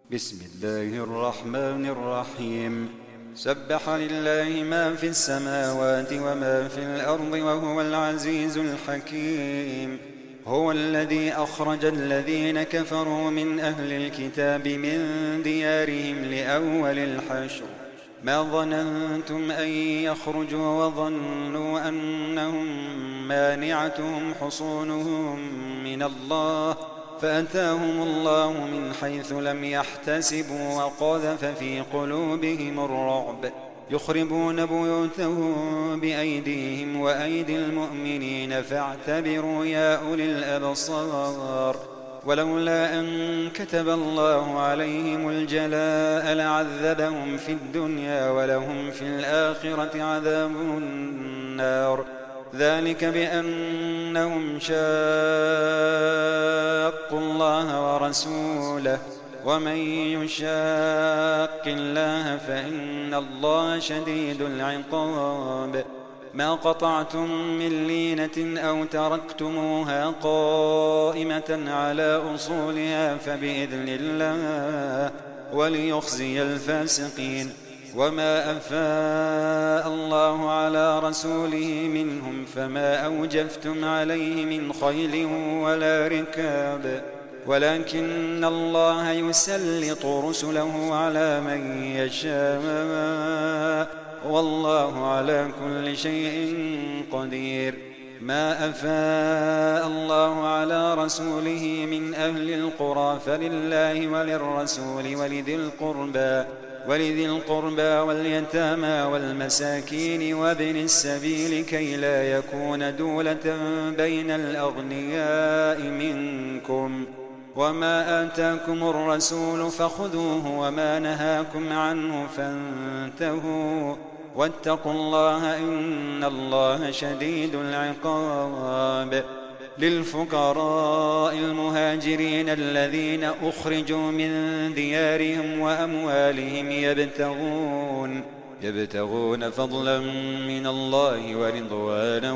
بسم الله الرحمن الرحيم. سبح لله ما في السماوات وما في الأرض وهو العزيز الحكيم. هو الذي أخرج الذين كفروا من أهل الكتاب من ديارهم لأول الحشر ما ظننتم أن يخرجوا وظنوا أنهم مانعتهم حصونهم من الله فأتاهم الله من حيث لم يحتسبوا وقذف في قلوبهم الرعب يخربون بيوتهم بأيديهم وأيدي المؤمنين فاعتبروا يا أولي الأبصار. ولولا أن كتب الله عليهم الجلاء لعذبهم في الدنيا ولهم في الآخرة عذاب النار ذلك بأنهم شاقوا الله ورسوله ومن يشاق الله فإن الله شديد العقاب. ما قطعتم من لينة أو تركتموها قائمة على أصولها فبإذن الله وليخزي الفاسقين. وما أفاء الله على رسوله منهم فما أوجفتم عليه من خيل ولا ركاب ولكن الله يسلط رسله على من يشاء والله على كل شيء قدير. ما أفاء الله على رسوله من أهل القرى فلله وللرسول ولذي القربى واليتامى والمساكين وابن السبيل كي لا يكون دولة بين الأغنياء منكم. وما آتاكم الرسول فخذوه وما نهاكم عنه فانتهوا واتقوا الله إن الله شديد العقاب. للفقراء المهاجرين الذين أخرجوا من ديارهم وأموالهم يبتغون فضلا من الله ورضوانا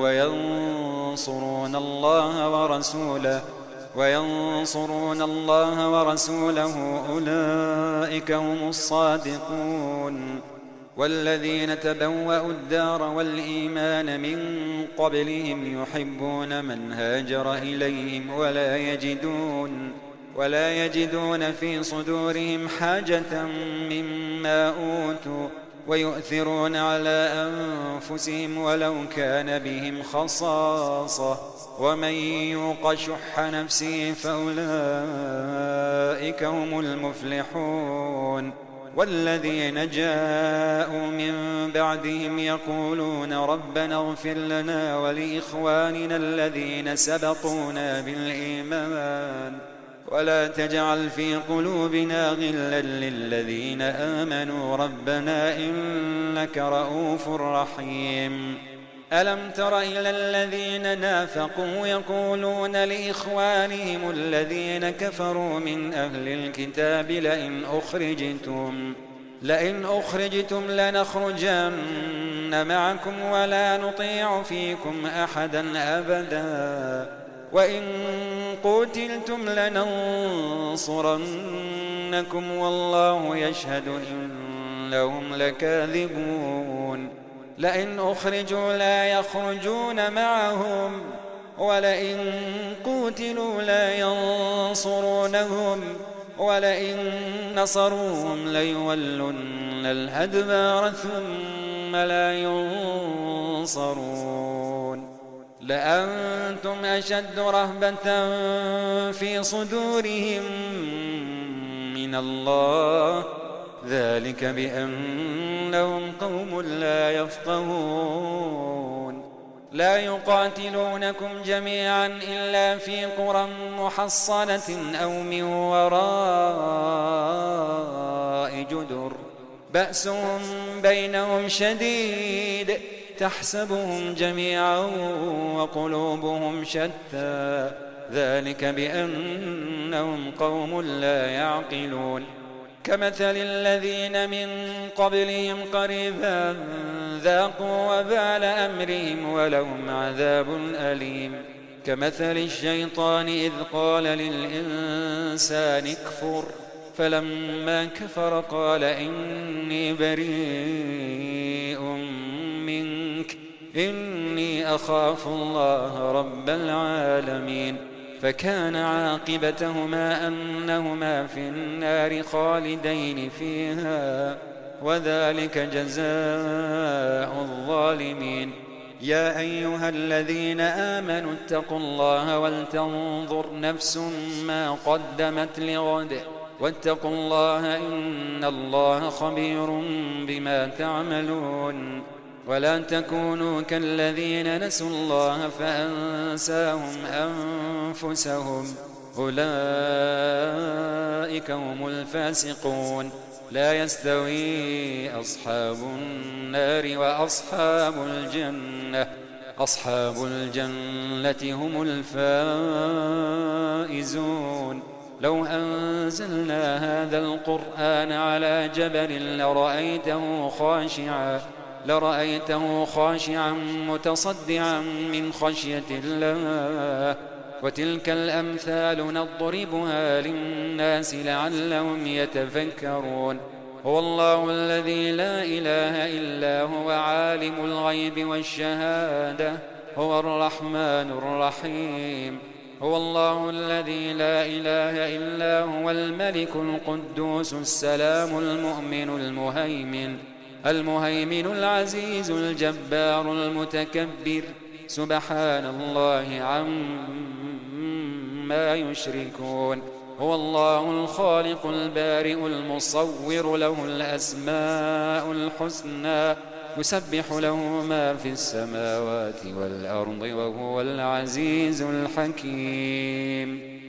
وينصرون الله ورسوله أولئك هم الصادقون. والذين تبوأوا الدار والإيمان من قبلهم يحبون من هاجر إليهم ولا يجدون في صدورهم حاجة مما أوتوا ويؤثرون على أنفسهم ولو كان بهم خصاصة ومن يوق شح نفسه فأولئك هم المفلحون. والذين جاءوا من بعدهم يقولون ربنا اغفر لنا ولإخواننا الذين سبقونا بالإيمان ولا تجعل في قلوبنا غلا للذين آمنوا ربنا إنك رؤوف رحيم. ألم تر إلى الذين نافقوا يقولون لإخوانهم الذين كفروا من أهل الكتاب لئن أخرجتم لنخرجن معكم ولا نطيع فيكم أحدا أبدا وإن قتلتم لننصرنكم والله يشهد إنهم لكاذبون. لئن أخرجوا لا يخرجون معهم ولئن قتلوا لا ينصرونهم ولئن نصروهم ليولن الأدبار ثم لا ينصرون. لأنتم أشد رهبة في صدورهم من الله ذلك بأنهم قوم لا يفقهون. لا يقاتلونكم جميعا إلا في قرى محصنة أو من وراء جدر بأسهم بينهم شديد تحسبهم جميعا وقلوبهم شتى ذلك بأنهم قوم لا يعقلون. كمثل الذين من قبلهم قريبا ذاقوا وبال أمرهم ولهم عذاب أليم. كمثل الشيطان إذ قال للإنسان اكفر فلما كفر قال إني بريء منك إني أخاف الله رب العالمين. فكان عاقبتهما أنهما في النار خالدين فيها وذلك جزاء الظالمين. يا أيها الذين آمنوا اتقوا الله ولتنظر نفس ما قدمت لغد واتقوا الله إن الله خبير بما تعملون. ولا تكونوا كالذين نسوا الله فأنساهم أنفسهم أولئك هم الفاسقون. لا يستوي أصحاب النار وأصحاب الجنة أصحاب الجنة هم الفائزون. لو أنزلنا هذا القرآن على جبل لرأيته خاشعا متصدعا من خشية الله. وتلك الأمثال نضربها للناس لعلهم يتفكرون. هو الله الذي لا إله إلا هو عالم الغيب والشهادة هو الرحمن الرحيم. هو الله الذي لا إله إلا هو الملك القدوس السلام المؤمن المهيمن العزيز الجبار المتكبر سبحان الله عما يشركون. هو الله الخالق البارئ المصور له الأسماء الحسنى يسبح له ما في السماوات والأرض وهو العزيز الحكيم.